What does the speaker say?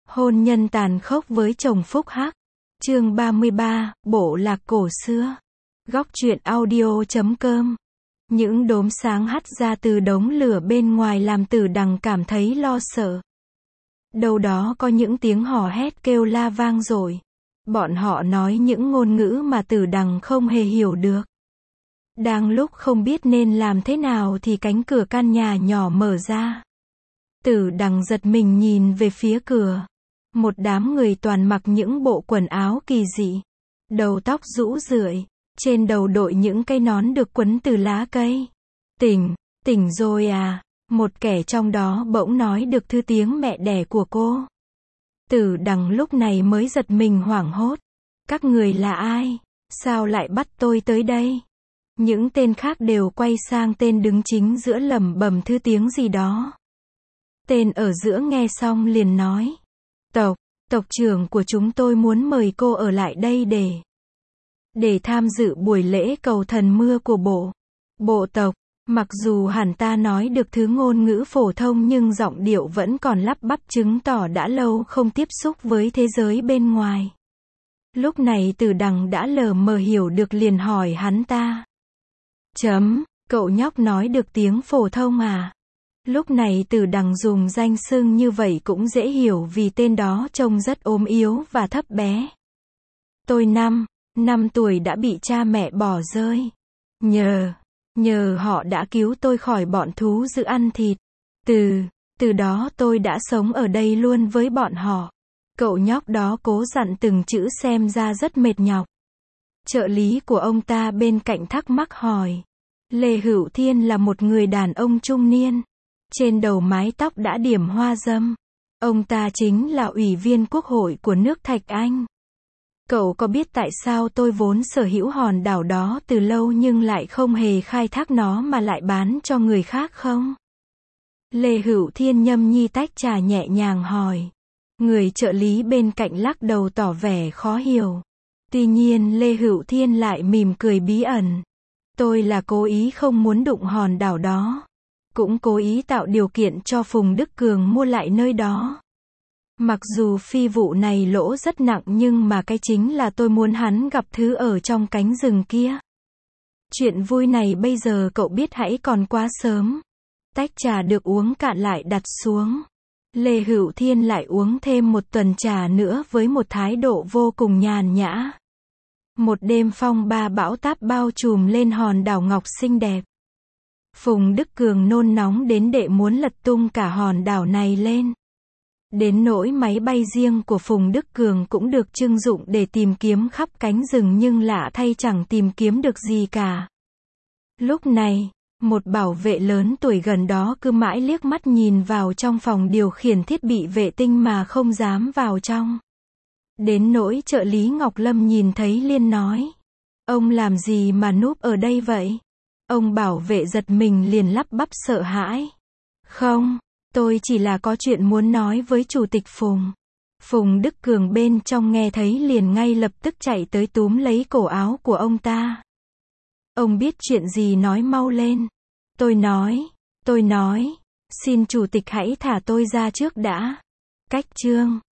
Hôn nhân tàn khốc với chồng phúc hắc. Chương 33, bộ lạc cổ xưa. Góc truyện audio.com. Những đốm sáng hắt ra từ đống lửa bên ngoài làm Tử Đằng cảm thấy lo sợ. Đâu đó có những tiếng hò hét kêu la vang dội. Bọn họ nói những ngôn ngữ mà Tử Đằng không hề hiểu được. Đang lúc không biết nên làm thế nào thì cánh cửa căn nhà nhỏ mở ra. Tử Đằng giật mình nhìn về phía cửa. Một đám người toàn mặc những bộ quần áo kỳ dị. Đầu tóc rũ rượi, trên đầu đội những cái nón được quấn từ lá cây. Tỉnh rồi à? Một kẻ trong đó bỗng nói được thứ tiếng mẹ đẻ của cô. Tử Đằng lúc này mới giật mình hoảng hốt. Các người là ai? Sao lại bắt tôi tới đây? Những tên khác đều quay sang tên đứng chính giữa lẩm bẩm thứ tiếng gì đó. Tên ở giữa nghe xong liền nói. Tộc trưởng của chúng tôi muốn mời cô ở lại đây để tham dự buổi lễ cầu thần mưa của bộ tộc. Mặc dù hắn ta nói được thứ ngôn ngữ phổ thông nhưng giọng điệu vẫn còn lắp bắp chứng tỏ đã lâu không tiếp xúc với thế giới bên ngoài. Lúc này Tử Đằng đã lờ mờ hiểu được liền hỏi hắn ta. Cậu nhóc nói được tiếng phổ thông à? Lúc này Tử Đằng dùng danh xưng như vậy cũng dễ hiểu vì tên đó trông rất ốm yếu và thấp bé. Tôi 5 tuổi đã bị cha mẹ bỏ rơi. Nhờ họ đã cứu tôi khỏi bọn thú dữ ăn thịt. Từ đó tôi đã sống ở đây luôn với bọn họ. Cậu nhóc đó cố dặn từng chữ xem ra rất mệt nhọc. Trợ lý của ông ta bên cạnh thắc mắc hỏi. Lê Hữu Thiên là một người đàn ông trung niên. Trên đầu mái tóc đã điểm hoa dâm. Ông ta chính là ủy viên quốc hội của nước Thạch Anh. Cậu có biết tại sao tôi vốn sở hữu hòn đảo đó từ lâu nhưng lại không hề khai thác nó mà lại bán cho người khác không? Lê Hữu Thiên nhâm nhi tách trà nhẹ nhàng hỏi. Người trợ lý bên cạnh lắc đầu tỏ vẻ khó hiểu. Tuy nhiên Lê Hữu Thiên lại mỉm cười bí ẩn. Tôi là cố ý không muốn đụng hòn đảo đó. Cũng cố ý tạo điều kiện cho Phùng Đức Cường mua lại nơi đó. Mặc dù phi vụ này lỗ rất nặng nhưng mà cái chính là tôi muốn hắn gặp thứ ở trong cánh rừng kia. Chuyện vui này bây giờ cậu biết hãy còn quá sớm. Tách trà được uống cạn lại đặt xuống. Lê Hữu Thiên lại uống thêm một tuần trà nữa với một thái độ vô cùng nhàn nhã. Một đêm phong ba bão táp bao trùm lên hòn đảo ngọc xinh đẹp. Phùng Đức Cường nôn nóng đến đệ muốn lật tung cả hòn đảo này lên. Đến nỗi máy bay riêng của Phùng Đức Cường cũng được trưng dụng để tìm kiếm khắp cánh rừng nhưng lạ thay chẳng tìm kiếm được gì cả. Lúc này, một bảo vệ lớn tuổi gần đó cứ mãi liếc mắt nhìn vào trong phòng điều khiển thiết bị vệ tinh mà không dám vào trong. Đến nỗi trợ lý Ngọc Lâm nhìn thấy liền nói. Ông làm gì mà núp ở đây vậy? Ông bảo vệ giật mình liền lắp bắp sợ hãi. Không, tôi chỉ là có chuyện muốn nói với Chủ tịch Phùng. Phùng Đức Cường bên trong nghe thấy liền ngay lập tức chạy tới túm lấy cổ áo của ông ta. Ông biết chuyện gì nói mau lên. Tôi nói, xin Chủ tịch hãy thả tôi ra trước đã. Cách chương